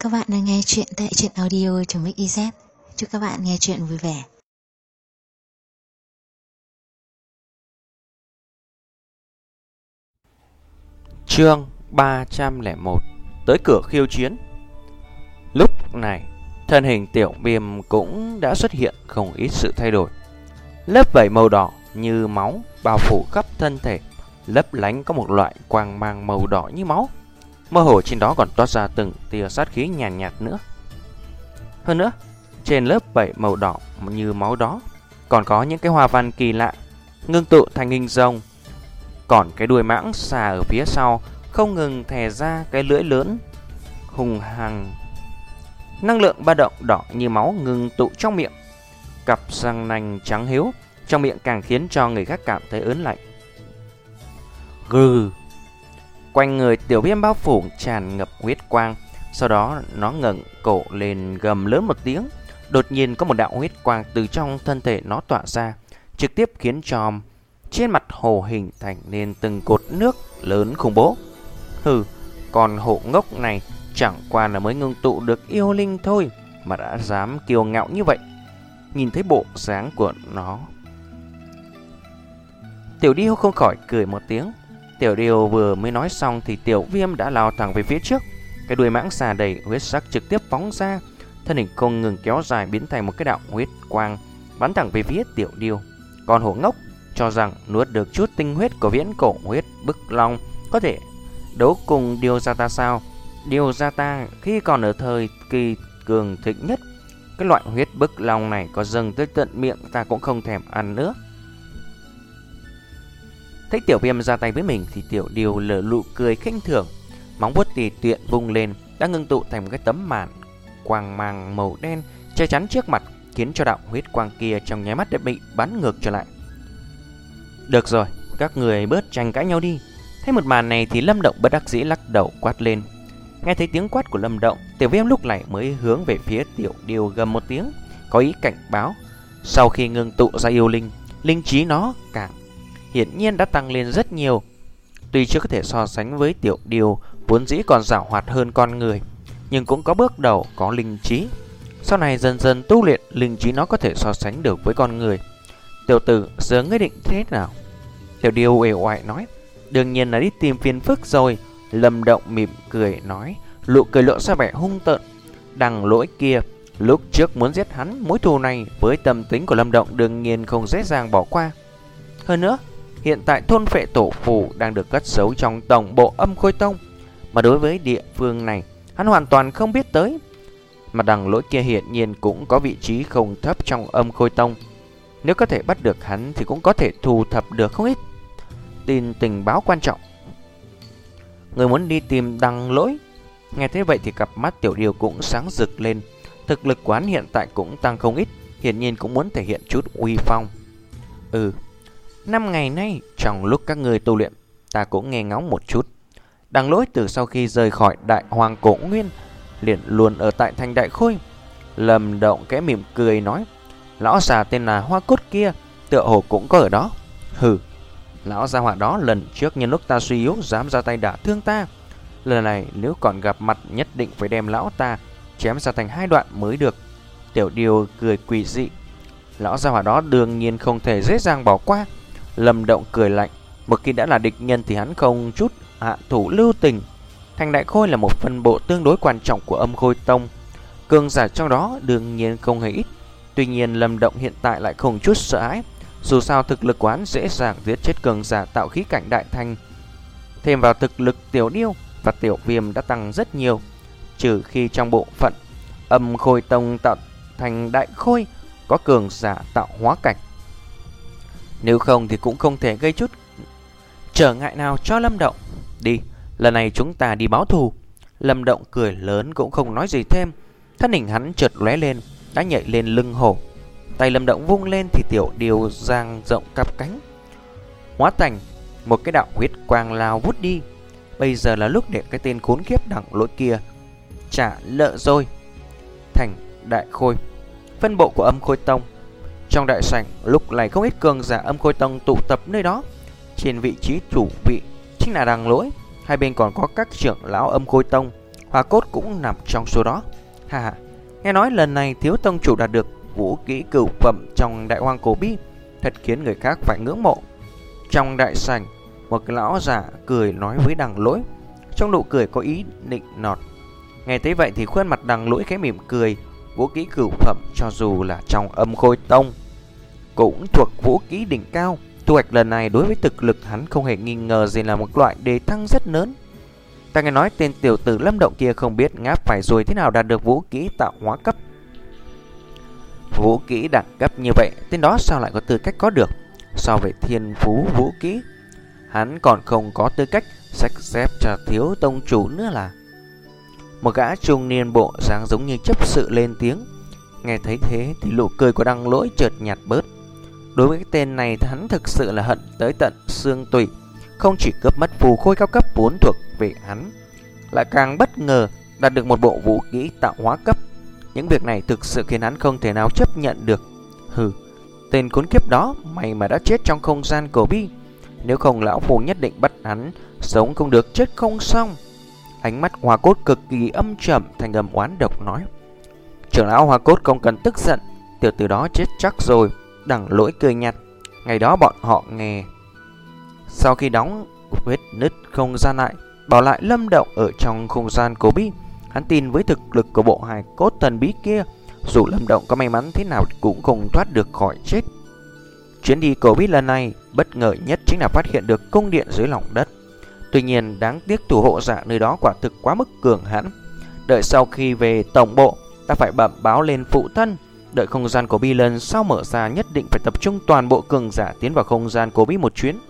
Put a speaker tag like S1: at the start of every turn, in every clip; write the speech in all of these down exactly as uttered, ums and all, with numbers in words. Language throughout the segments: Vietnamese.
S1: các bạn đang nghe chuyện tại truyện audio.mixyz. Chúc các bạn nghe chuyện vui vẻ.
S2: Chương ba trăm lẻ một. Tới cửa khiêu chiến. Lúc này, thân hình Tiểu Viêm cũng đã xuất hiện không ít sự thay đổi. Lớp vảy màu đỏ như máu bao phủ khắp thân thể, lấp lánh có một loại quang mang màu đỏ như máu. Mơ hồ trên đó còn toát ra từng tia sát khí nhàn nhạt, nhạt nữa. Hơn nữa, trên lớp vảy màu đỏ như máu đó còn có những cái hoa văn kỳ lạ ngưng tụ thành hình rồng. Còn cái đuôi mãng xà ở phía sau không ngừng thè ra cái lưỡi lớn hùng hằng. Năng lượng ba động đỏ như máu ngưng tụ trong miệng. Cặp răng nanh trắng hiếu trong miệng càng khiến cho người khác cảm thấy ớn lạnh. Gừ. Quanh người Tiểu Viêm bao phủ tràn ngập huyết quang. Sau đó nó ngẩng cổ lên gầm lớn một tiếng. Đột nhiên có một đạo huyết quang từ trong thân thể nó tỏa ra, trực tiếp khiến cho trên mặt hồ hình thành nên từng cột nước lớn khủng bố. Hừ, còn hộ ngốc này chẳng qua là mới ngưng tụ được yêu linh thôi mà đã dám kiêu ngạo như vậy. Nhìn thấy bộ dáng của nó, Tiểu Điêu không khỏi cười một tiếng. Tiểu Điêu vừa mới nói xong thì Tiểu Viêm đã lao thẳng về phía trước. Cái đuôi mãng xà đầy huyết sắc trực tiếp phóng ra, thân hình không ngừng kéo dài biến thành một cái đạo huyết quang bắn thẳng về phía Tiểu Điêu. Còn hổ ngốc cho rằng nuốt được chút tinh huyết của viễn cổ huyết bức long có thể đấu cùng Điêu Gia Ta sao? Điêu Gia Ta khi còn ở thời kỳ cường thịnh nhất, cái loại huyết bức long này có dâng tới tận miệng ta cũng không thèm ăn nữa. Thấy Tiểu Viêm ra tay với mình thì Tiểu Điêu lờ lụ cười khinh thường, móng vuốt tùy tiện vung lên đã ngưng tụ thành một cái tấm màn quang mang màu đen che chắn trước mặt, khiến cho đạo huyết quang kia trong nháy mắt đã bị bắn ngược trở lại. Được rồi, các người bớt tranh cãi nhau đi. Thấy một màn này thì Lâm Động bất đắc dĩ lắc đầu quát lên. Nghe thấy tiếng quát của Lâm Động, Tiểu Viêm lúc này mới hướng về phía Tiểu Điêu gầm một tiếng, có ý cảnh báo. Sau khi ngưng tụ ra yêu linh, linh trí nó càng hiển nhiên đã tăng lên rất nhiều. Tuy chưa có thể so sánh với Tiểu Điêu vốn dĩ còn giàu hoạt hơn con người, nhưng cũng có bước đầu có linh trí. Sau này dần dần tu luyện, linh trí nó có thể so sánh được với con người. Tiểu tử, giờ ngươi định thế nào? Tiểu Điêu uể oải nói. Đương nhiên là đi tìm phiền phức rồi. Lâm Động mỉm cười nói, nụ cười lộ ra vẻ hung tợn. Đằng lỗi kia lúc trước muốn giết hắn, mối thù này với tâm tính của Lâm Động đương nhiên không dễ dàng bỏ qua. Hơn nữa, hiện tại thôn phệ tổ phù đang được cất giấu trong tổng bộ Âm Khôi Tông, mà đối với địa phương này hắn hoàn toàn không biết tới. Mà đằng lỗi kia hiện nhiên cũng có vị trí không thấp trong Âm Khôi Tông. Nếu có thể bắt được hắn thì cũng có thể thu thập được không ít tin tình báo quan trọng. Người muốn đi tìm đằng lỗi? Nghe thế vậy thì cặp mắt Tiểu Điêu cũng sáng rực lên. Thực lực quán hiện tại cũng tăng không ít, hiển nhiên cũng muốn thể hiện chút uy phong. Ừ, năm ngày nay trong lúc các người tu luyện, ta cũng nghe ngóng một chút. Đằng lỗi từ sau khi rời khỏi Đại Hoàng Cổ Nguyên liền luôn ở tại thành Đại Khôi. Lâm Động kẽ mỉm cười nói, lão già tên là Hoa Cốt kia tựa hồ cũng có ở đó. Hừ, lão gia hỏa đó lần trước nhân lúc ta suy yếu dám ra tay đả thương ta. Lần này nếu còn gặp mặt nhất định phải đem lão ta chém ra thành hai đoạn mới được. Tiểu Điêu cười quỷ dị. Lão gia hỏa đó đương nhiên không thể dễ dàng bỏ qua. Lâm Động cười lạnh. Một khi đã là địch nhân thì hắn không chút hạ thủ lưu tình. Thành Đại Khôi là một phân bộ tương đối quan trọng của Âm Khôi Tông, cường giả trong đó đương nhiên không hề ít. Tuy nhiên Lâm Động hiện tại lại không chút sợ hãi. Dù sao thực lực quán dễ dàng giết chết cường giả tạo khí cảnh đại thành. Thêm vào thực lực Tiểu Điêu và Tiểu Viêm đã tăng rất nhiều. Trừ khi trong bộ phận Âm Khôi Tông tạo thành Đại Khôi có cường giả tạo hóa cảnh, nếu không thì cũng không thể gây chút trở ngại nào cho Lâm Động. Đi, lần này chúng ta đi báo thù. Lâm Động cười lớn cũng không nói gì thêm. Thân hình hắn chợt lóe lên, đã nhảy lên lưng hổ. Tay Lâm Động vung lên thì Tiểu Điêu dang rộng cặp cánh, hóa thành một cái đạo huyết quang lao vút đi. Bây giờ là lúc để cái tên khốn kiếp đằng lỗi kia trả nợ rồi. Thành Đại Khôi, phân bộ của Âm Khôi Tông. Trong đại sảnh lúc này không ít cường giả Âm Khôi Tông tụ tập nơi đó. Trên vị trí chủ vị chính là đằng lỗi. Hai bên còn có các trưởng lão Âm Khôi Tông, Hoa Cốt cũng nằm trong số đó. Ha ha, nghe nói lần này thiếu tông chủ đạt được vũ kỹ cửu phẩm trong Đại Hoang Cổ Bi, thật khiến người khác phải ngưỡng mộ. Trong đại sảnh, một cái lão già cười nói với Đằng Lỗi, trong nụ cười có ý nịnh nọt. Nghe thấy vậy thì khuôn mặt Đằng Lỗi khẽ mỉm cười. Vũ kỹ cửu phẩm cho dù là trong Âm Khôi Tông cũng thuộc vũ kỹ đỉnh cao. Thu hoạch lần này đối với thực lực hắn không hề nghi ngờ gì là một loại đề thăng rất lớn. Ta nghe nói tên tiểu tử Lâm Động kia không biết ngáp phải rồi thế nào đạt được vũ kỹ tạo hóa cấp. Vũ kỹ đẳng cấp như vậy, tên đó sao lại có tư cách có được? So với thiên phú vũ kỹ, hắn còn không có tư cách xách xếp cho thiếu tông chủ nữa là. Một gã trung niên bộ dáng giống như chấp sự lên tiếng. Nghe thấy thế thì nụ cười của Đằng Lỗi chợt nhạt bớt. Đối với cái tên này thì hắn thực sự là hận tới tận xương tủy. Không chỉ cướp mất phù khôi cao cấp vốn thuộc về hắn, lại càng bất ngờ đạt được một bộ vũ kỹ tạo hóa cấp. Những việc này thực sự khiến hắn không thể nào chấp nhận được. Hừ, tên khốn kiếp đó, mày mà đã chết trong không gian cổ bi, nếu không lão phu nhất định bắt hắn sống không được chết không xong. Ánh mắt Hoa Cốt cực kỳ âm trầm, thành âm oán độc nói. Trưởng lão Hoa Cốt không cần tức giận, tiểu tử đó chết chắc rồi. Đằng Lỗi cười nhạt. Ngày đó bọn họ nghe, sau khi đóng vết nứt không gian lại, bảo lại Lâm Động ở trong không gian cổ bi, hắn tin với thực lực của bộ hài cốt thần bí kia, dù Lâm Động có may mắn thế nào cũng không thoát được khỏi chết. Chuyến đi cổ bí lần này bất ngờ nhất chính là phát hiện được cung điện dưới lòng đất. Tuy nhiên đáng tiếc thủ hộ giả nơi đó quả thực quá mức cường hãn. Đợi sau khi về tổng bộ, ta phải bẩm báo lên phụ thân. Đợi không gian cổ bí lần sau mở ra, nhất định phải tập trung toàn bộ cường giả tiến vào không gian cổ bí một chuyến.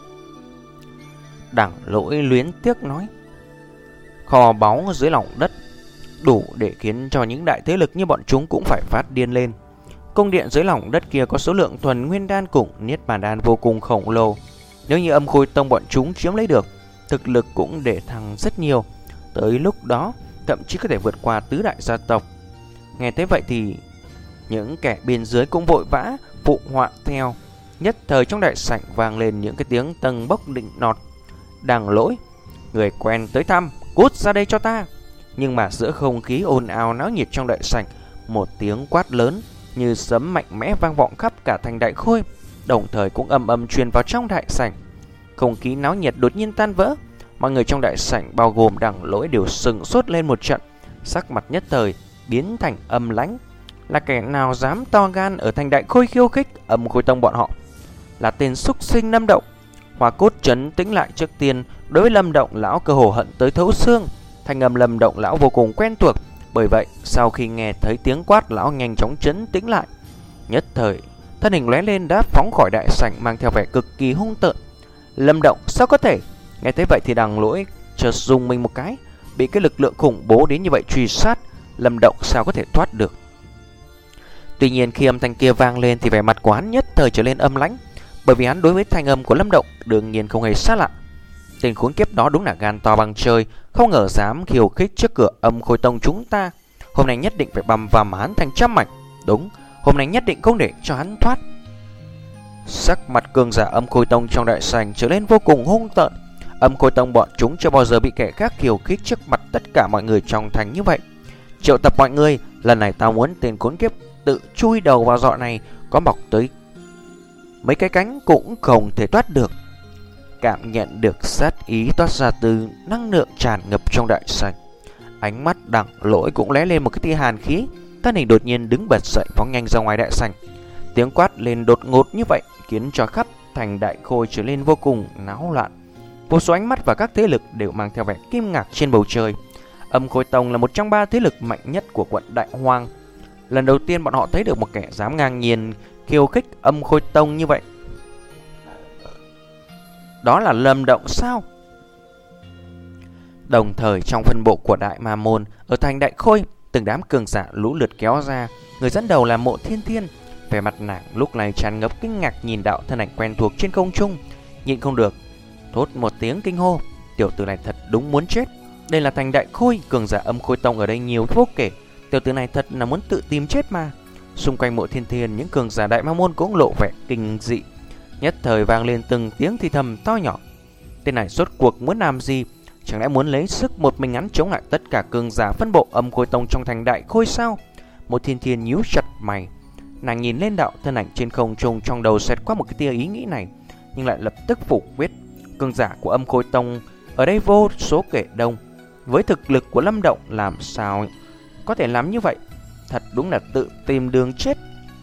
S2: Đằng Lỗi luyến tiếc nói. Kho báu dưới lòng đất đủ để khiến cho những đại thế lực như bọn chúng cũng phải phát điên lên. Cung điện dưới lòng đất kia có số lượng thuần nguyên đan cùng niết bàn đan vô cùng khổng lồ. Nếu như Âm Khôi Tông bọn chúng chiếm lấy được, thực lực cũng để thăng rất nhiều. Tới lúc đó thậm chí có thể vượt qua tứ đại gia tộc. Nghe thấy vậy thì những kẻ bên dưới cũng vội vã phụ họa theo. Nhất thời trong đại sảnh vang lên những cái tiếng tầng bốc định nọt. Đằng Lỗi, người quen tới thăm, cút ra đây cho ta. Nhưng mà giữa không khí ồn ào náo nhiệt trong đại sảnh, một tiếng quát lớn như sấm mạnh mẽ vang vọng khắp cả thành Đại Khôi, đồng thời cũng âm âm truyền vào trong đại sảnh. Không khí náo nhiệt đột nhiên tan vỡ. Mọi người trong đại sảnh bao gồm Đằng Lỗi đều sừng sốt lên một trận, sắc mặt nhất thời biến thành âm lãnh. Là kẻ nào dám to gan ở thành Đại Khôi khiêu khích Âm Khôi Tông bọn họ? Là tên xúc sinh Lâm Động. Hoa Cốt trấn tĩnh lại trước tiên. Đối với Lâm Động lão cơ hồ hận tới thấu xương. Thanh âm Lâm Động lão vô cùng quen thuộc. Bởi vậy sau khi nghe thấy tiếng quát, lão nhanh chóng trấn tĩnh lại. Nhất thời thân hình lóe lên đã phóng khỏi đại sảnh, mang theo vẻ cực kỳ hung tợn. Lâm Động sao có thể? Nghe thấy vậy thì Đằng Lỗi chợt rùng mình một cái. Bị cái lực lượng khủng bố đến như vậy truy sát, Lâm Động sao có thể thoát được? Tuy nhiên khi âm thanh kia vang lên thì vẻ mặt của hắn nhất thời trở lên âm lãnh, bởi vì hắn đối với thanh âm của Lâm Động đương nhiên không hề xa lạ. Tên khốn kiếp đó đúng là gan to bằng trời, không ngờ dám khiêu khích trước cửa Âm Khôi Tông chúng ta. Hôm nay nhất định phải băm vằm hắn thành trăm mảnh. Đúng, hôm nay nhất định không để cho hắn thoát. Sắc mặt cường giả Âm Khôi Tông trong đại sảnh trở lên vô cùng hung tợn. Âm Khôi Tông bọn chúng chưa bao giờ bị kẻ khác khiêu khích trước mặt tất cả mọi người trong thành như vậy. Triệu tập mọi người, lần này tao muốn tên khốn kiếp tự chui đầu vào giọ này có mọc tới mấy cái cánh cũng không thể thoát được. Cảm nhận được sát ý toát ra từ năng lượng tràn ngập trong đại sảnh, ánh mắt Đằng Lỗi cũng lóe lên một cái tia hàn khí. Thân hình đột nhiên đứng bật dậy phóng nhanh ra ngoài đại sảnh. Tiếng quát lên đột ngột như vậy khiến cho khắp thành Đại Khôi trở lên vô cùng náo loạn. Vô số ánh mắt và các thế lực đều mang theo vẻ kinh ngạc trên bầu trời. Âm Khôi Tông là một trong ba thế lực mạnh nhất của quận Đại Hoang. Lần đầu tiên bọn họ thấy được một kẻ dám ngang nhiên khiêu khích Âm Khôi Tông như vậy. Đó là Lâm Động sao? Đồng thời trong phân bộ của Đại Ma Môn ở thành Đại Khôi, từng đám cường giả lũ lượt kéo ra. Người dẫn đầu là Mộ Thiên Thiên. Vẻ mặt nàng lúc này tràn ngập kinh ngạc nhìn đạo thân ảnh quen thuộc trên không trung, nhịn không được thốt một tiếng kinh hô. Tiểu tử này thật đúng muốn chết. Đây là thành Đại Khôi, cường giả Âm Khôi Tông ở đây nhiều vô kể. Tiểu tử này thật là muốn tự tìm chết mà. Xung quanh Mộ Thiên Thiên, những cường giả Đại Ma Môn cũng lộ vẻ kinh dị. Nhất thời vang lên từng tiếng thì thầm to nhỏ. Tên này rốt cuộc muốn làm gì? Chẳng lẽ muốn lấy sức một mình hắn chống lại tất cả cường giả phân bộ Âm Khôi Tông trong thành Đại Khôi sao? Một Thiên Thiên nhíu chặt mày. Nàng nhìn lên đạo thân ảnh trên không trung, trong đầu xẹt qua một cái tia ý nghĩ này, nhưng lại lập tức phủ quyết. Cường giả của Âm Khôi Tông ở đây vô số kể đông, với thực lực của Lâm Động làm sao có thể làm như vậy? Thật đúng là tự tìm đường chết.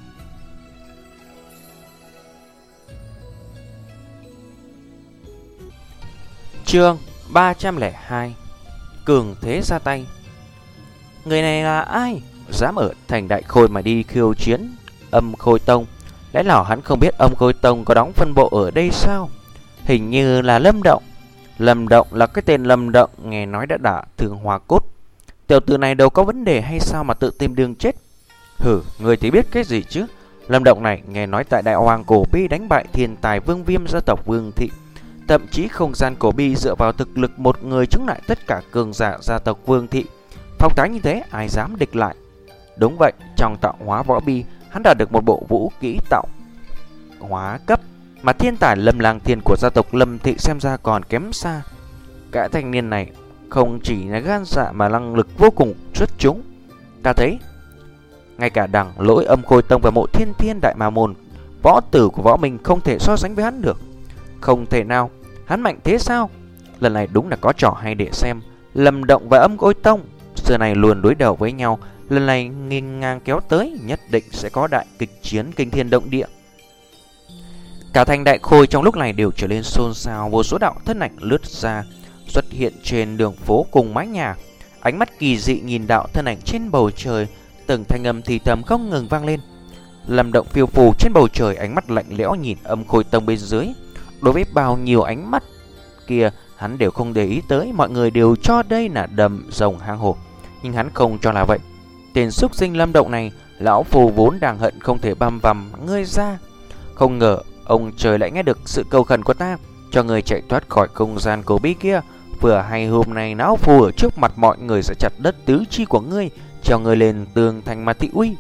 S2: Chương ba trăm lẻ hai. Cường thế ra tay. Người này là ai? Dám ở thành Đại Khôi mà đi khiêu chiến Âm Khôi Tông? Lẽ nào hắn không biết Âm Khôi Tông có đóng phân bộ ở đây sao? Hình như là Lâm Động. Lâm Động là cái tên Lâm Động nghe nói đã đả thương Hoa Cốt. Tiểu tử này đâu có vấn đề hay sao mà tự tìm đường chết? Hử, người thì biết cái gì chứ? Lâm Động này nghe nói tại Đại Hoàng Cổ Bi đánh bại thiên tài Vương Viêm gia tộc Vương Thị. Thậm chí không gian Cổ Bi dựa vào thực lực một người chống lại tất cả cường giả gia tộc Vương Thị. Phong thái như thế ai dám địch lại? Đúng vậy, trong tạo hóa võ bi, hắn đã được một bộ vũ kỹ tạo hóa cấp, mà thiên tài Lâm Lang Thiên của gia tộc Lâm Thị xem ra còn kém xa. Cả thanh niên này không chỉ là gan dạ mà năng lực vô cùng xuất chúng. Ta thấy ngay cả đẳng lỗi Âm Khôi Tông và Mộ Thiên Thiên Đại Ma Môn, võ tử của võ mình không thể so sánh với hắn được. Không thể nào, hắn mạnh thế sao? Lần này đúng là có trò hay để xem. Lâm Động và Âm Khôi Tông xưa này luôn đối đầu với nhau, lần này nghênh ngang kéo tới, nhất định sẽ có đại kịch chiến kinh thiên động địa. Cả thành Đại Khôi trong lúc này đều trở nên xôn xao, vô số đạo thân ảnh lướt ra xuất hiện trên đường phố cùng mái nhà. Ánh mắt kỳ dị nhìn đạo thân ảnh trên bầu trời, từng thanh âm thì thầm không ngừng vang lên. Lâm Động phiêu phù trên bầu trời, ánh mắt lạnh lẽo nhìn Âm Khôi Tông bên dưới. Đối với bao nhiêu ánh mắt kia, hắn đều không để ý tới, mọi người đều cho đây là đầm rồng hang hổ, nhưng hắn không cho là vậy. Tên xúc sinh Lâm Động này, lão phù vốn đang hận không thể băm vằm ngươi ra. Không ngờ ông trời lại nghe được sự cầu khẩn của ta, cho người chạy thoát khỏi không gian cổ bí kia. Vừa hay hôm nay lão phù ở trước mặt mọi người sẽ chặt đất tứ chi của ngươi, treo người lên tường thành mà thị uy.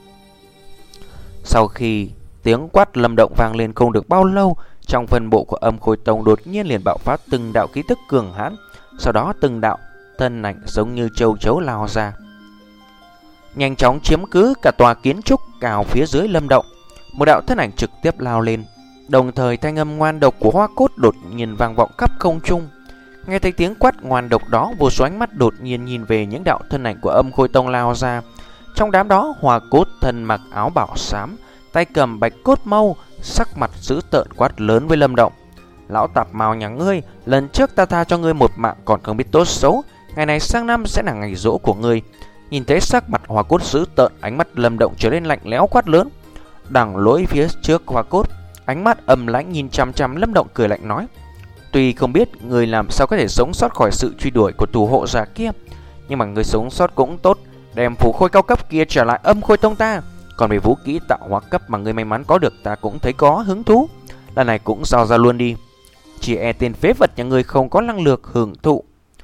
S2: Sau khi tiếng quát Lâm Động vang lên không được bao lâu, trong phân bộ của Âm Khôi Tông đột nhiên liền bạo phát từng đạo khí tức cường hãn, sau đó từng đạo thân ảnh giống như châu chấu lao ra, nhanh chóng chiếm cứ cả tòa kiến trúc cao phía dưới Lâm Động. Một đạo thân ảnh trực tiếp lao lên, đồng thời thanh âm ngoan độc của Hoa Cốt đột nhiên vang vọng khắp không trung. Nghe thấy tiếng quát ngoan độc đó, vô số ánh mắt đột nhiên nhìn về những đạo thân ảnh của Âm Khôi Tông lao ra. Trong đám đó, Hoa Cốt thân mặc áo bảo xám, tay cầm bạch cốt mâu, sắc mặt dữ tợn quát lớn với Lâm Động: lão tạp mào nhà ngươi, lần trước ta tha cho ngươi một mạng còn không biết tốt xấu, ngày này sang năm sẽ là ngày giỗ của ngươi. Nhìn thấy sắc mặt Hoa Cốt dữ tợn, ánh mắt Lâm Động trở nên lạnh lẽo quát lớn. Đằng lỗi phía trước Hoa Cốt, ánh mắt âm lãnh nhìn chằm chằm Lâm Động, cười lạnh nói: tuy không biết người làm sao có thể sống sót khỏi sự truy đuổi của thủ hộ giả kia, nhưng mà người sống sót cũng tốt, đem phù khôi cao cấp kia trả lại Âm Khôi Tông ta. Còn về vũ kỹ tạo hóa cấp mà người may mắn có được, ta cũng thấy có hứng thú, lần này cũng giao ra luôn đi. Chỉ e tên phế vật nhà người không có năng lực hưởng thụ.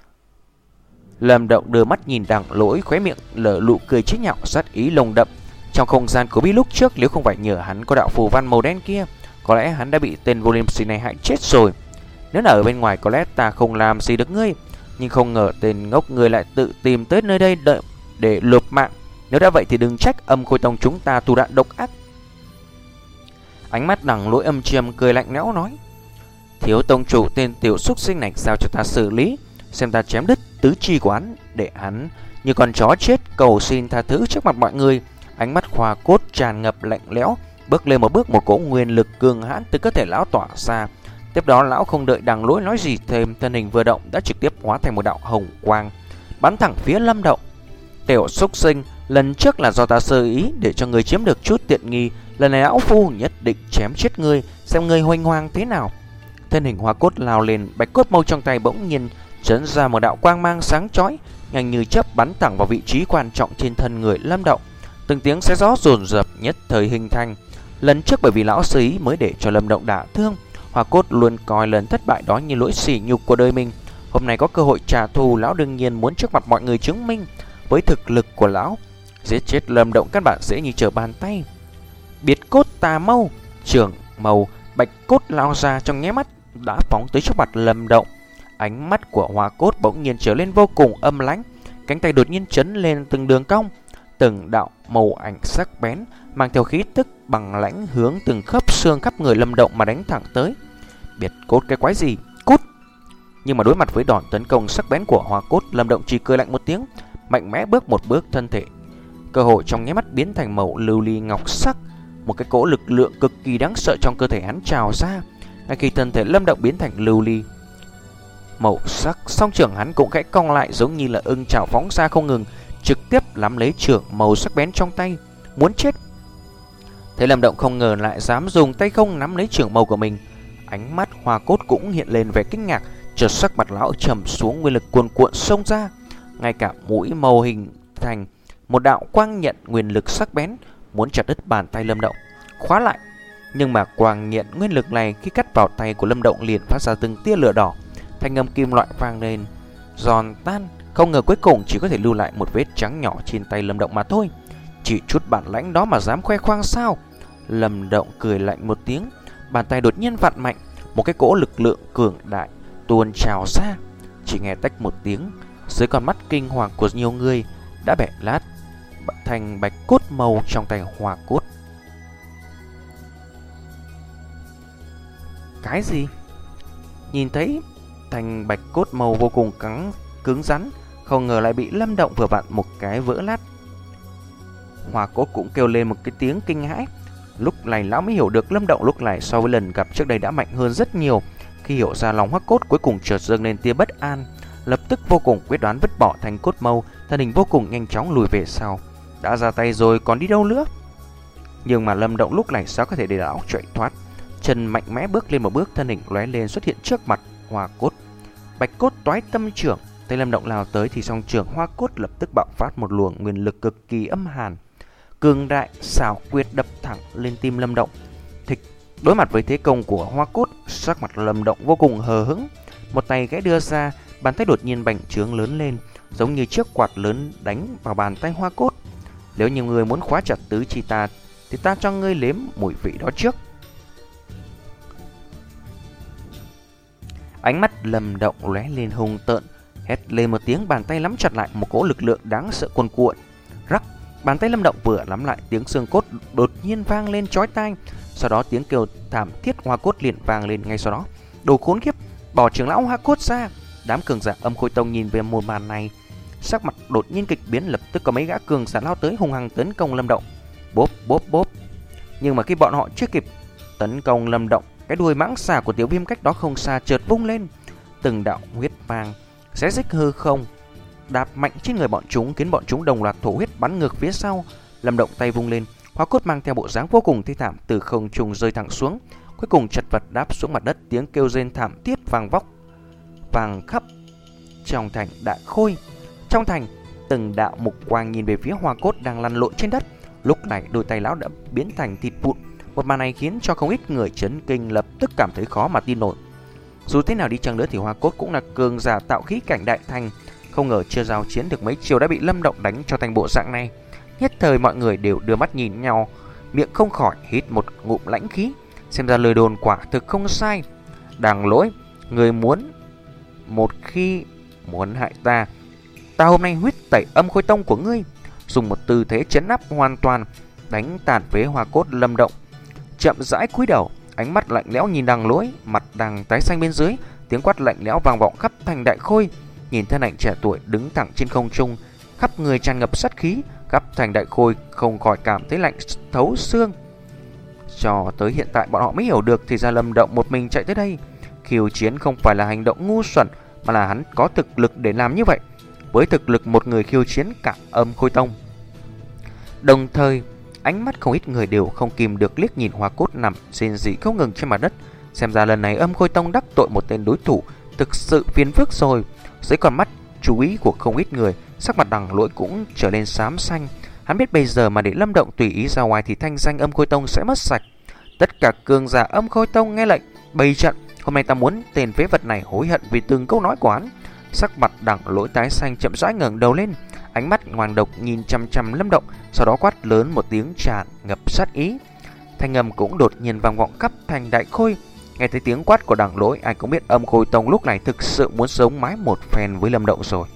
S2: Lâm Động đưa mắt nhìn Đằng lỗi, khóe miệng lở nụ cười chế nhạo, sát ý lồng đậm. Trong không gian của bi lúc trước, nếu không phải nhờ hắn có đạo phù văn màu đen kia, có lẽ hắn đã bị tên vô liêm sỉ này hại chết rồi. Nếu là ở bên ngoài có lẽ ta không làm gì được ngươi, nhưng không ngờ tên ngốc người lại tự tìm tới nơi đây đợi để lột mạng. Nếu đã vậy thì đừng trách Âm Khôi Tông chúng ta thủ đoạn độc ác. Ánh mắt Đằng lỗi âm chiêm cười lạnh lẽo nói: thiếu tông chủ tên tiểu xúc sinh này giao cho ta xử lý, xem ta chém đứt tứ chi của hắn, để hắn như con chó chết cầu xin tha thứ trước mặt mọi người. Ánh mắt Hoa Cốt tràn ngập lạnh lẽo, bước lên một bước, một cỗ nguyên lực cường hãn từ cơ thể lão tỏa ra. Tiếp đó lão không đợi Đằng lỗi nói gì thêm, thân hình vừa động đã trực tiếp hóa thành một đạo hồng quang, bắn thẳng phía Lâm Động. Tiểu xúc sinh, lần trước là do ta sơ ý để cho người chiếm được chút tiện nghi, lần này lão phu nhất định chém chết ngươi, xem ngươi hoành hoang thế nào. Thân hình Hoa Cốt lao lên, bạch cốt mâu trong tay bỗng nhiên chấn ra một đạo quang mang sáng chói, nhanh như chớp bắn thẳng vào vị trí quan trọng trên thân người Lâm Động. Từng tiếng xé gió dồn dập nhất thời hình thành. Lần trước bởi vì lão sơ ý mới để cho Lâm Động đả thương, Hoa Cốt luôn coi lần thất bại đó như lỗi sỉ nhục của đời mình. Hôm nay có cơ hội trả thù, lão đương nhiên muốn trước mặt mọi người chứng minh với thực lực của lão, giết chết Lâm Động căn bản dễ như trở bàn tay. Biệt cốt tà mâu, trưởng màu bạch cốt lao ra trong nháy mắt đã phóng tới trước mặt Lâm Động. Ánh mắt của Hoa Cốt bỗng nhiên trở lên vô cùng âm lãnh, cánh tay đột nhiên chấn lên từng đường cong, từng đạo màu ảnh sắc bén mang theo khí tức bằng lãnh hướng từng khớp xương khắp người Lâm Động mà đánh thẳng tới. Biệt Cốt cái quái gì, cút! Nhưng mà đối mặt với đòn tấn công sắc bén của Hoa Cốt, Lâm Động chỉ cười lạnh một tiếng, mạnh mẽ bước một bước, thân thể cơ hội trong nháy mắt biến thành màu lưu ly ngọc sắc. Một cái cỗ lực lượng cực kỳ đáng sợ trong cơ thể hắn trào ra. Ngay khi thân thể Lâm Động biến thành lưu ly màu sắc, song trưởng hắn cũng khẽ cong lại giống như là ưng chảo phóng ra không ngừng, trực tiếp nắm lấy trưởng màu sắc bén trong tay, muốn chết. Thấy Lâm Động không ngờ lại dám dùng tay không nắm lấy trưởng màu của mình, ánh mắt Hoa Cốt cũng hiện lên vẻ kinh ngạc, chợt sắc mặt lão trầm xuống, nguyên lực cuồn cuộn xông ra, ngay cả mũi màu hình thành một đạo quang nhận nguyên lực sắc bén, muốn chặt đứt bàn tay Lâm Động, khóa lại. Nhưng mà quang nhận nguyên lực này khi cắt vào tay của Lâm Động liền phát ra từng tia lửa đỏ, thanh âm kim loại vang lên, giòn tan. Không ngờ cuối cùng chỉ có thể lưu lại một vết trắng nhỏ trên tay Lâm Động mà thôi. Chỉ chút bản lãnh đó mà dám khoe khoang sao? Lâm Động cười lạnh một tiếng, bàn tay đột nhiên vặn mạnh, một cái cỗ lực lượng cường đại tuôn trào ra. Chỉ nghe tách một tiếng, dưới con mắt kinh hoàng của nhiều người đã bẻ lát thành bạch cốt màu trong tay Hoa Cốt. Cái gì? Nhìn thấy thành bạch cốt màu vô cùng cứng cứng rắn, không ngờ lại bị Lâm Động vừa vặn một cái vỡ lát. Hoa Cốt cũng kêu lên một cái tiếng kinh hãi. Lúc này lão mới hiểu được Lâm Động lúc này so với lần gặp trước đây đã mạnh hơn rất nhiều. Khi hiểu ra, lòng Hoa Cốt cuối cùng chợt dâng lên tia bất an, lập tức vô cùng quyết đoán vứt bỏ thành cốt mâu, thân hình vô cùng nhanh chóng lùi về sau. Đã ra tay rồi còn đi đâu nữa? Nhưng mà Lâm Động lúc này sao có thể để lão chạy thoát? Chân mạnh mẽ bước lên một bước, thân hình lóe lên xuất hiện trước mặt Hoa Cốt. Bạch cốt toái tâm trưởng, tay Lâm Động lao tới thì song trưởng Hoa Cốt lập tức bạo phát một luồng nguyên lực cực kỳ âm hàn, cường đại xảo quyệt đập thẳng lên tim Lâm Động. Thịch. Đối mặt với thế công của Hoa Cốt, sắc mặt Lâm Động vô cùng hờ hững, một tay gãy đưa ra, bàn tay đột nhiên bành trướng lớn lên, giống như chiếc quạt lớn đánh vào bàn tay Hoa Cốt. Nếu như người muốn khóa chặt tứ chi ta thì ta cho ngươi nếm mùi vị đó trước. Ánh mắt Lâm Động lóe lên hung tợn, hét lên một tiếng, bàn tay nắm chặt lại, một cỗ lực lượng đáng sợ cuồn cuộn. Rắc, bàn tay Lâm Động vừa nắm lại, tiếng xương cốt đột nhiên vang lên chói tai, sau đó tiếng kêu thảm thiết Hoa Cốt liền vang lên ngay sau đó. Đồ khốn kiếp, bỏ trưởng lão Hoa Cốt ra! Đám cường giả Âm Khôi Tông nhìn về một màn này, sắc mặt đột nhiên kịch biến, lập tức có mấy gã cường giả lao tới hung hăng tấn công Lâm Động. Bốp bốp bốp. Nhưng mà khi bọn họ chưa kịp tấn công Lâm Động, cái đuôi mãng xà của Tiểu Viêm cách đó không xa chợt vung lên, từng đạo huyết vàng xé rách hư không, đạp mạnh trên người bọn chúng, khiến bọn chúng đồng loạt thổ huyết bắn ngược phía sau. Lâm Động tay vung lên, Hoa Cốt mang theo bộ dáng vô cùng thê thảm từ không trung rơi thẳng xuống, cuối cùng chật vật đáp xuống mặt đất, tiếng kêu rên thảm thiết vang vóc vang khắp trong thành Đại Khôi. Trong thành, từng đạo mục quang nhìn về phía Hoa Cốt đang lăn lộn trên đất. Lúc này đôi tay lão đã biến thành thịt vụn. Một màn này khiến cho không ít người chấn kinh, lập tức cảm thấy khó mà tin nổi. Dù thế nào đi chăng nữa thì Hoa Cốt cũng là cường giả tạo khí cảnh đại thành, không ngờ chưa giao chiến được mấy chiều đã bị Lâm Động đánh cho thành bộ dạng này. Nhất thời mọi người đều đưa mắt nhìn nhau, miệng không khỏi hít một ngụm lãnh khí. Xem ra lời đồn quả thực không sai. Đằng lỗi, người muốn một khi muốn hại ta, ta hôm nay huyết tẩy Âm Khôi Tông của ngươi. Dùng một tư thế chấn áp hoàn toàn, đánh tàn phế Hoa Cốt. Lâm Động chậm rãi cúi đầu, ánh mắt lạnh lẽo nhìn Đằng Lỗi, mặt đang tái xanh bên dưới, tiếng quát lạnh lẽo vang vọng khắp thành Đại Khôi. Nhìn thân ảnh trẻ tuổi đứng thẳng trên không trung, khắp người tràn ngập sát khí, khắp thành Đại Khôi không khỏi cảm thấy lạnh thấu xương. Cho tới hiện tại bọn họ mới hiểu được thì ra Lâm Động một mình chạy tới đây khiêu chiến không phải là hành động ngu xuẩn, mà là hắn có thực lực để làm như vậy. Với thực lực một người khiêu chiến cả Âm Khôi Tông. Đồng thời, ánh mắt không ít người đều không kìm được liếc nhìn Hoa Cốt nằm rên rỉ không ngừng trên mặt đất. Xem ra lần này Âm Khôi Tông đắc tội một tên đối thủ thực sự phiền phức rồi. Dưới con mắt chú ý của không ít người, sắc mặt Đằng Lỗi cũng trở lên xám xanh. Hắn biết bây giờ mà để Lâm Động tùy ý ra ngoài thì thanh danh Âm Khôi Tông sẽ mất sạch. Tất cả cường giả Âm Khôi Tông nghe lệnh bày trận. Hôm nay ta muốn tên phế vật này hối hận vì từng câu nói của hắn. Sắc mặt Đằng Lỗi tái xanh, chậm rãi ngẩng đầu lên, ánh mắt ngoan độc nhìn chăm chăm Lâm Động, sau đó quát lớn một tiếng tràn ngập sát ý. Thanh âm cũng đột nhiên vang vọng khắp thành Đại Khôi. Nghe thấy tiếng quát của Đằng Lỗi, ai cũng biết Âm Khôi Tông lúc này thực sự muốn sống mái một phen với Lâm Động rồi.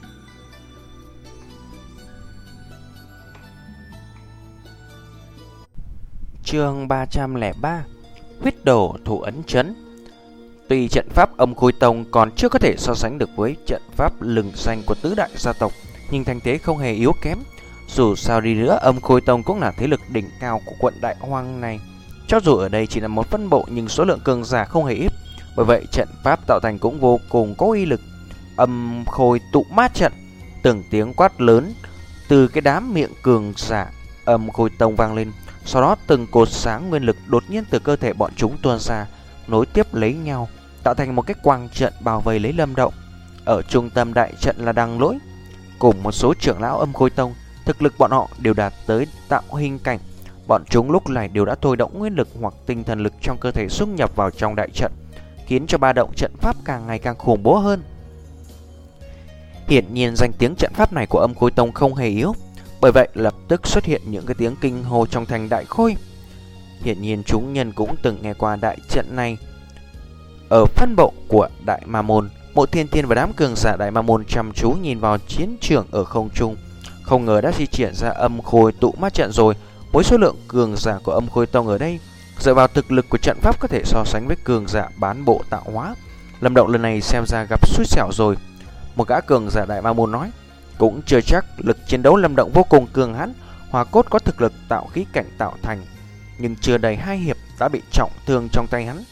S2: Chương ba trăm lẻ ba, Huyết Đồ Thủ Ấn Trấn. Tuy trận pháp Âm Khôi Tông còn chưa có thể so sánh được với trận pháp lừng danh của tứ đại gia tộc, nhưng thanh thế không hề yếu kém. Dù sao đi nữa, Âm Khôi Tông cũng là thế lực đỉnh cao của quận Đại Hoang này. Cho dù ở đây chỉ là một phân bộ nhưng số lượng cường giả không hề ít, bởi vậy trận pháp tạo thành cũng vô cùng có uy lực. Âm Khôi tụ mát trận, từng tiếng quát lớn từ cái đám miệng cường giả Âm Khôi Tông vang lên. Sau đó từng cột sáng nguyên lực đột nhiên từ cơ thể bọn chúng tuôn ra, nối tiếp lấy nhau, tạo thành một cái quang trận bao vây lấy Lâm Động. Ở trung tâm đại trận là Đằng Lỗi cùng một số trưởng lão Âm Khôi Tông, thực lực bọn họ đều đạt tới tạo hình cảnh. Bọn chúng lúc này đều đã thôi động nguyên lực hoặc tinh thần lực trong cơ thể xung nhập vào trong đại trận, khiến cho ba động trận pháp càng ngày càng khủng bố hơn. Hiển nhiên danh tiếng trận pháp này của Âm Khôi Tông không hề yếu, bởi vậy lập tức xuất hiện những cái tiếng kinh hô trong thành Đại Khôi. Hiển nhiên chúng nhân cũng từng nghe qua đại trận này. Ở phân bộ của Đại Ma Môn, Mộ Thiên Thiên và đám cường giả Đại Ma Môn chăm chú nhìn vào chiến trường ở không trung. Không ngờ đã di chuyển ra Âm Khôi tụ mát trận rồi. Với số lượng cường giả của Âm Khôi Tông ở đây, dựa vào thực lực của trận pháp có thể so sánh với cường giả bán bộ tạo hóa. Lâm Động lần này xem ra gặp xui xẻo rồi. Một gã cường giả Đại Ma Môn nói. Cũng chưa chắc, lực chiến đấu Lâm Động vô cùng cường hãn, Hỏa Cốt có thực lực tạo khí cảnh tạo thành, nhưng chưa đầy hai hiệp đã bị trọng thương trong tay hắn.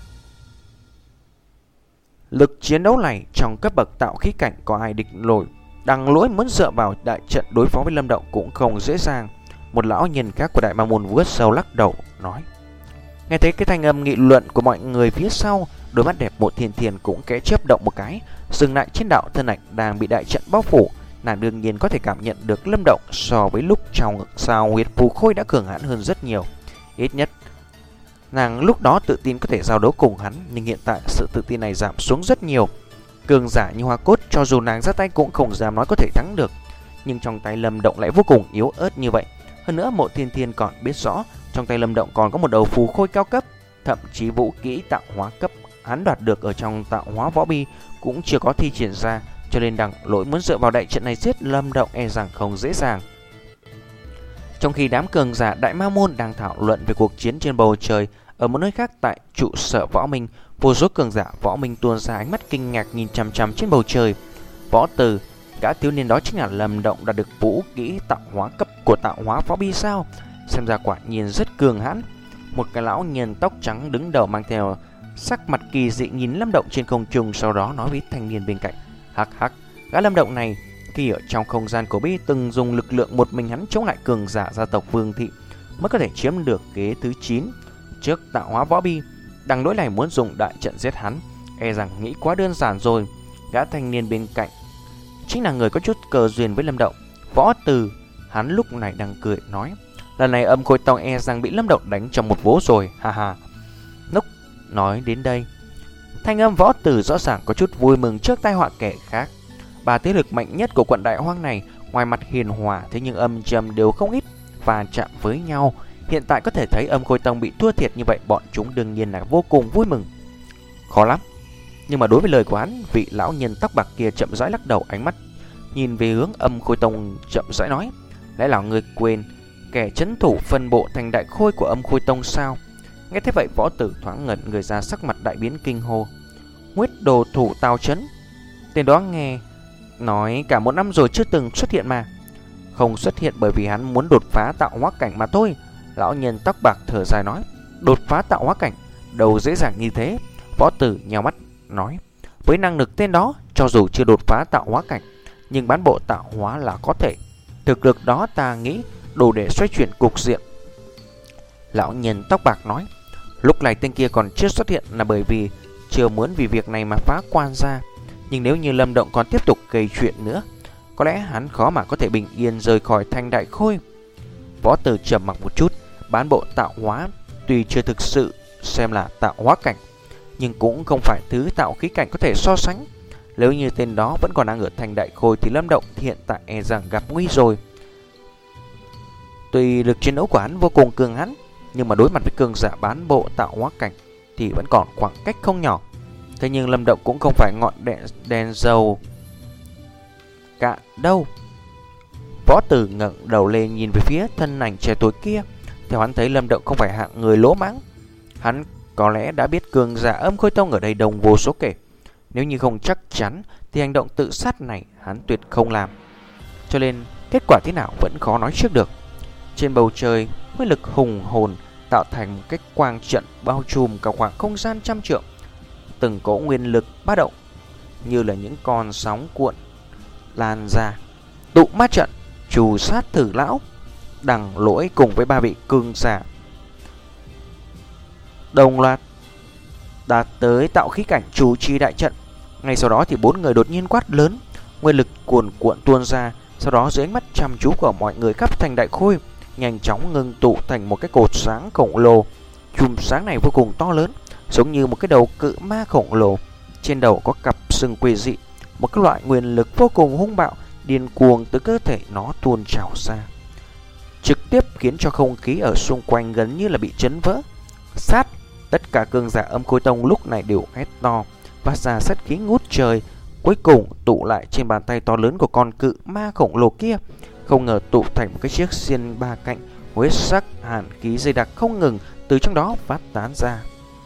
S2: Lực chiến đấu này trong cấp bậc tạo khí cảnh có ai địch nổi. Đằng Lỗi muốn dựa vào đại trận đối phó với Lâm Động cũng không dễ dàng. Một lão nhân khác của Đại Ma Môn vuốt sâu lắc đầu nói. Nghe thấy cái thanh âm nghị luận của mọi người phía sau, đôi mắt đẹp Mộ Thiên Thiên cũng kẽ chớp động một cái, dừng lại trên đạo thân ảnh đang bị đại trận bao phủ. Nàng đương nhiên có thể cảm nhận được Lâm Động so với lúc trong sao huyết phù khôi đã cường hãn hơn rất nhiều. Ít nhất nàng lúc đó tự tin có thể giao đấu cùng hắn, nhưng hiện tại sự tự tin này giảm xuống rất nhiều. Cường giả như Hỏa Cốt cho dù nàng ra tay cũng không dám nói có thể thắng được, nhưng trong tay Lâm Động lại vô cùng yếu ớt như vậy. Hơn nữa Mộ Thiên Thiên còn biết rõ trong tay Lâm Động còn có một đầu phù khôi cao cấp, thậm chí vũ kỹ tạo hóa cấp hắn đoạt được ở trong tạo hóa võ bi cũng chưa có thi triển ra, cho nên Đằng Lỗi muốn dựa vào đại trận này giết Lâm Động e rằng không dễ dàng. Trong khi đám cường giả Đại Ma Môn đang thảo luận về cuộc chiến trên bầu trời, ở một nơi khác tại trụ sở Võ Minh, vô số cường giả Võ Minh tuôn ra ánh mắt kinh ngạc nhìn chằm chằm trên bầu trời. Võ Từ, gã thiếu niên đó chính là Lâm Động đạt được vũ kỹ tạo hóa cấp của tạo hóa võ bi sao? Xem ra quả nhiên rất cường hãn. Một cái lão nhân tóc trắng đứng đầu mang theo sắc mặt kỳ dị nhìn Lâm Động trên không trung, sau đó nói với thanh niên bên cạnh. Hắc hắc, gã Lâm Động này khi ở trong không gian cổ bi từng dùng lực lượng một mình hắn chống lại cường giả gia tộc Vương Thị mới có thể chiếm được ghế thứ chín trước tạo hóa võ bi. Đằng Lỗi này muốn dùng đại trận giết hắn, e rằng nghĩ quá đơn giản rồi. Gã thanh niên bên cạnh chính là người có chút cờ duyên với Lâm Động, Võ Từ. Hắn lúc này đang cười nói, lần này Âm Khôi Tông e rằng bị Lâm Động đánh trong một vố rồi, ha ha. Lúc nói đến đây, thanh âm Võ Từ rõ ràng có chút vui mừng trước tai họa kẻ khác. Ba thế lực mạnh nhất của quận Đại Hoang này, ngoài mặt hiền hòa thế nhưng âm trầm đều không ít và chạm với nhau. Hiện tại có thể thấy Âm Khôi Tông bị thua thiệt như vậy, bọn chúng đương nhiên là vô cùng vui mừng. Khó lắm. Nhưng mà đối với lời của hắn, vị lão nhân tóc bạc kia chậm rãi lắc đầu, ánh mắt nhìn về hướng Âm Khôi Tông chậm rãi nói, lẽ là người quên kẻ trấn thủ phân bộ thành Đại Khôi của Âm Khôi Tông sao? Nghe thế vậy Võ Tử thoáng ngẩn người ra, sắc mặt đại biến kinh hô. Huyết Đồ Thủ Tào Trấn, tên đó nghe nói cả một năm rồi chưa từng xuất hiện mà. Không xuất hiện bởi vì hắn muốn đột phá tạo hóa cảnh mà thôi. Lão nhân tóc bạc thở dài nói, đột phá tạo hóa cảnh đâu dễ dàng như thế. Võ Tử nhào mắt nói, với năng lực tên đó, cho dù chưa đột phá tạo hóa cảnh, nhưng bán bộ tạo hóa là có thể. Thực lực đó ta nghĩ đủ để xoay chuyển cục diện. Lão nhân tóc bạc nói, lúc này tên kia còn chưa xuất hiện là bởi vì chưa muốn vì việc này mà phá quan ra. Nhưng nếu như Lâm Động còn tiếp tục gây chuyện nữa, có lẽ hắn khó mà có thể bình yên rời khỏi thành Đại Khôi. Võ Tử trầm mặc một chút, bán bộ tạo hóa tuy chưa thực sự xem là tạo hóa cảnh, nhưng cũng không phải thứ tạo khí cảnh có thể so sánh. Nếu như tên đó vẫn còn đang ở thành Đại Khôi thì Lâm Động hiện tại e rằng gặp nguy rồi. Tuy lực chiến đấu của hắn vô cùng cường hãn, nhưng mà đối mặt với cường giả bán bộ tạo hóa cảnh thì vẫn còn khoảng cách không nhỏ. Thế nhưng Lâm Động cũng không phải ngọn đèn, đèn dầu cạn đâu. Võ Tử ngẩng đầu lên nhìn về phía thân ảnh trẻ tuổi kia. Theo hắn thấy Lâm Động không phải hạng người lỗ mãng. Hắn có lẽ đã biết cường giả Âm Khôi Tông ở đây đông vô số kể. Nếu như không chắc chắn thì hành động tự sát này hắn tuyệt không làm. Cho nên kết quả thế nào vẫn khó nói trước được. Trên bầu trời, nguyên lực hùng hồn tạo thành một cái quang trận bao trùm cả khoảng không gian trăm trượng. Từng cỗ nguyên lực ba động như là những con sóng cuộn lan ra. Tụ ma trận trù sát Thử Lão, Đằng Lỗi cùng với ba vị cường giả đồng loạt đạt tới tạo khí cảnh chủ trì đại trận. Ngay sau đó thì bốn người đột nhiên quát lớn, nguyên lực cuồn cuộn tuôn ra. Sau đó dưới ánh mắt chăm chú của mọi người khắp thành Đại Khôi nhanh chóng ngưng tụ thành một cái cột sáng khổng lồ. Chùm sáng này vô cùng to lớn, giống như một cái đầu cự ma khổng lồ. Trên đầu có cặp sừng quỷ dị, một cái loại nguyên lực vô cùng hung bạo điên cuồng từ cơ thể nó tuôn trào ra, trực tiếp khiến cho không khí ở xung quanh gần như là bị chấn vỡ. Sát, tất cả cường giả Âm Khôi Tông lúc này đều hét to, phát ra sát khí ngút trời, cuối cùng tụ lại trên bàn tay to lớn của con cự ma khổng lồ kia. Không ngờ tụ thành một cái chiếc xiên ba cạnh, huyết sắc hàn khí dày đặc không ngừng từ trong đó phát tán ra.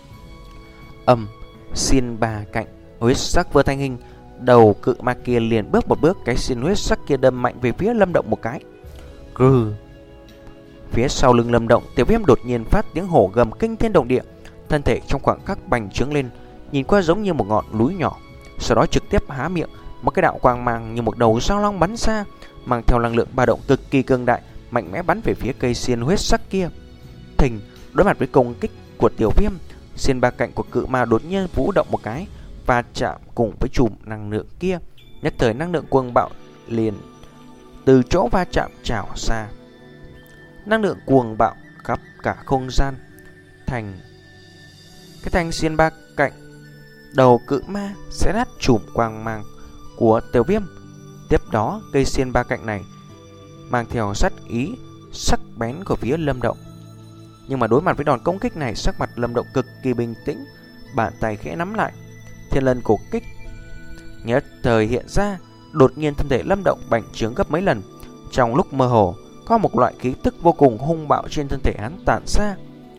S2: Âm, xiên ba cạnh, huyết sắc vừa thành hình, đầu cự ma kia liền bước một bước, cái xiên huyết sắc kia đâm mạnh về phía Lâm Động một cái. Gừ. Phía sau lưng Lâm Động, Tiểu Viêm đột nhiên phát tiếng hổ gầm kinh thiên động địa, thân thể trong khoảng khắc bành trướng lên, nhìn qua giống như một ngọn núi nhỏ. Sau đó trực tiếp há miệng, một cái đạo quang mang như một đầu dao long bắn ra, mang theo năng lượng ba động cực kỳ cường đại, mạnh mẽ bắn về phía cây xiên huyết sắc kia. Thình, đối mặt với công kích của Tiểu Viêm, xiên ba cạnh của cự ma đột nhiên vũ động một cái, và chạm cùng với chùm năng lượng kia. Nhất thời năng lượng cuồng bạo liền từ chỗ va chạm trào ra, năng lượng cuồng bạo khắp cả không gian, thành cái thanh xiên ba cạnh đầu cự ma sẽ nát chùm quang mang của Tiểu Viêm. Tiếp đó cây xiên ba cạnh này mang theo sát ý sắc bén của phía Lâm Động. Nhưng mà đối mặt với đòn công kích này, sắc mặt Lâm Động cực kỳ bình tĩnh, bàn tay khẽ nắm lại, thiên lân cổ kích nhất thời hiện ra. Đột nhiên thân thể Lâm Động bành trướng gấp mấy lần. Trong lúc mơ hồ, có một loại khí tức vô cùng hung bạo trên thân thể hắn tản ra.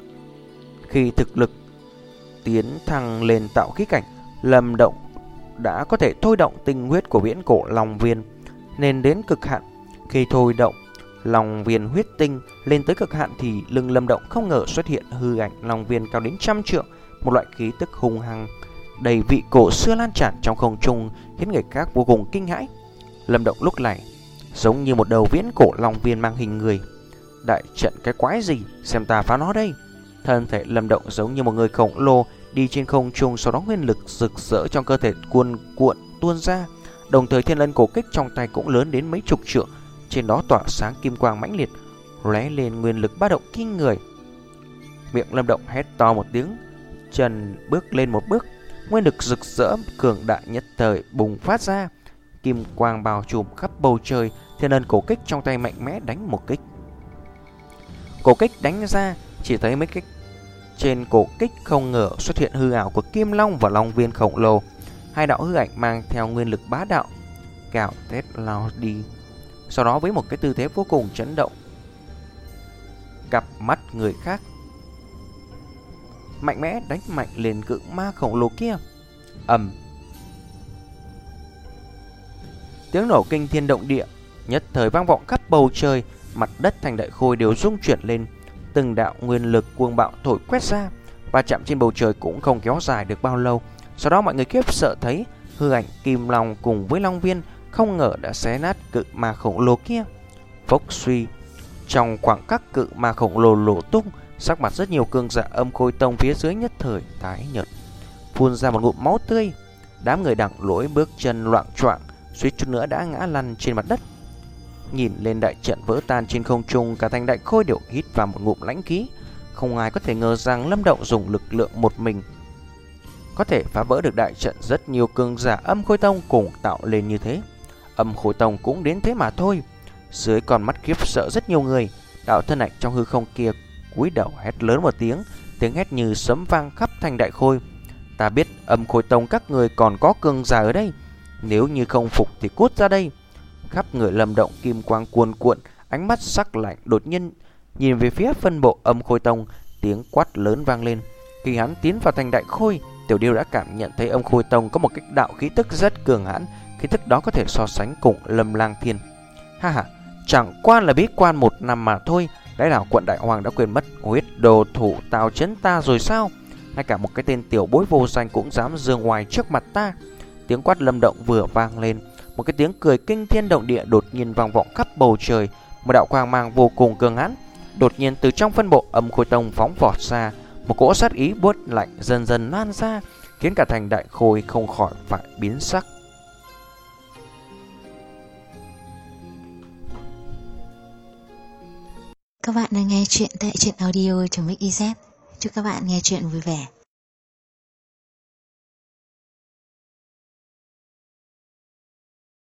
S2: Khi thực lực tiến thăng lên tạo khí cảnh, Lâm Động đã có thể thôi động tinh huyết của viễn cổ Long Viên nên đến cực hạn. Khi thôi động Long Viên huyết tinh lên tới cực hạn thì lưng Lâm Động không ngờ xuất hiện hư ảnh Long Viên cao đến trăm trượng, một loại khí tức hung hăng đầy vị cổ xưa lan tràn trong không trung, khiến người khác vô cùng kinh hãi. Lâm Động lúc này giống như một đầu viễn cổ Long Viên mang hình người. Đại trận cái quái gì, xem ta phá nó đây. Thân thể Lâm Động giống như một người khổng lồ đi trên không trung, sau đó nguyên lực rực rỡ trong cơ thể cuồn cuộn tuôn ra. Đồng thời thiên lân cổ kích trong tay cũng lớn đến mấy chục trượng, trên đó tỏa sáng kim quang mãnh liệt, lóe lên nguyên lực ba động kinh người. Miệng Lâm Động hét to một tiếng, chân bước lên một bước, nguyên lực rực rỡ cường đại nhất thời bùng phát ra, kim quang bao trùm khắp bầu trời. Thiên lân cổ kích trong tay mạnh mẽ đánh một kích. Cổ kích đánh ra, chỉ thấy mấy kích trên cổ kích không ngờ xuất hiện hư ảo của Kim Long và Long Viên khổng lồ. Hai đạo hư ảnh mang theo nguyên lực bá đạo gào thét lao đi. Sau đó với một cái tư thế vô cùng chấn động, cặp mắt người khác mạnh mẽ đánh mạnh lên cự ma khổng lồ kia. Ầm, tiếng nổ kinh thiên động địa nhất thời vang vọng khắp bầu trời. Mặt đất thành Đại Khôi đều rung chuyển lên, từng đạo nguyên lực cuồng bạo thổi quét ra, và chạm trên bầu trời cũng không kéo dài được bao lâu. Sau đó mọi người khiếp sợ thấy hư ảnh Kim Long cùng với Long Viên không ngờ đã xé nát cự ma khổng lồ kia. Phốc suy, trong khoảng khắc cự ma khổng lồ nổ tung, sắc mặt rất nhiều cường giả Âm Khôi Tông phía dưới nhất thời tái nhợt, phun ra một ngụm máu tươi. Đám người Đằng Lỗi bước chân loạng choạng, suýt chút nữa đã ngã lăn trên mặt đất. Nhìn lên đại trận vỡ tan trên không trung, cả thành Đại Khôi đều hít vào một ngụm lãnh khí. Không ai có thể ngờ rằng Lâm Động dùng lực lượng một mình có thể phá vỡ được đại trận rất nhiều cường giả Âm Khôi Tông cùng tạo lên như thế. Âm Khôi Tông cũng đến thế mà thôi. Dưới con mắt khiếp sợ rất nhiều người, đạo thân ảnh trong hư không kia cúi đầu hét lớn một tiếng, tiếng hét như sấm vang khắp thành Đại Khôi. Ta biết Âm Khôi Tông các người còn có cường giả ở đây, nếu như không phục thì cút ra đây. Khắp người Lâm Động kim quang cuồn cuộn, ánh mắt sắc lạnh đột nhiên nhìn về phía phân bộ Âm Khôi Tông, tiếng quát lớn vang lên. Khi hắn tiến vào thành Đại Khôi, Tiểu Điêu đã cảm nhận thấy Âm Khôi Tông có một cái đạo khí tức rất cường hãn, khí tức đó có thể so sánh cùng Lâm Lang Thiên. Ha ha, chẳng qua là bí quan một năm mà thôi, lẽ nào quận Đại Hoàng đã quên mất huyết đồ thủ Tào Chấn ta rồi sao? Ngay cả một cái tên tiểu bối vô danh cũng dám giương ngoài trước mặt ta. Tiếng quát Lâm Động vừa vang lên, một cái tiếng cười kinh thiên động địa đột nhiên vang vọng khắp bầu trời. Một đạo quang mang vô cùng cường hãn đột nhiên từ trong phân bộ Âm Khôi Tông phóng vọt ra, một cỗ sát ý buốt lạnh dần dần lan ra, khiến cả thành Đại Khôi không khỏi phải biến sắc.
S1: Các bạn đang nghe chuyện tại truyện audio chấm x yz. Chúc các bạn nghe chuyện vui vẻ.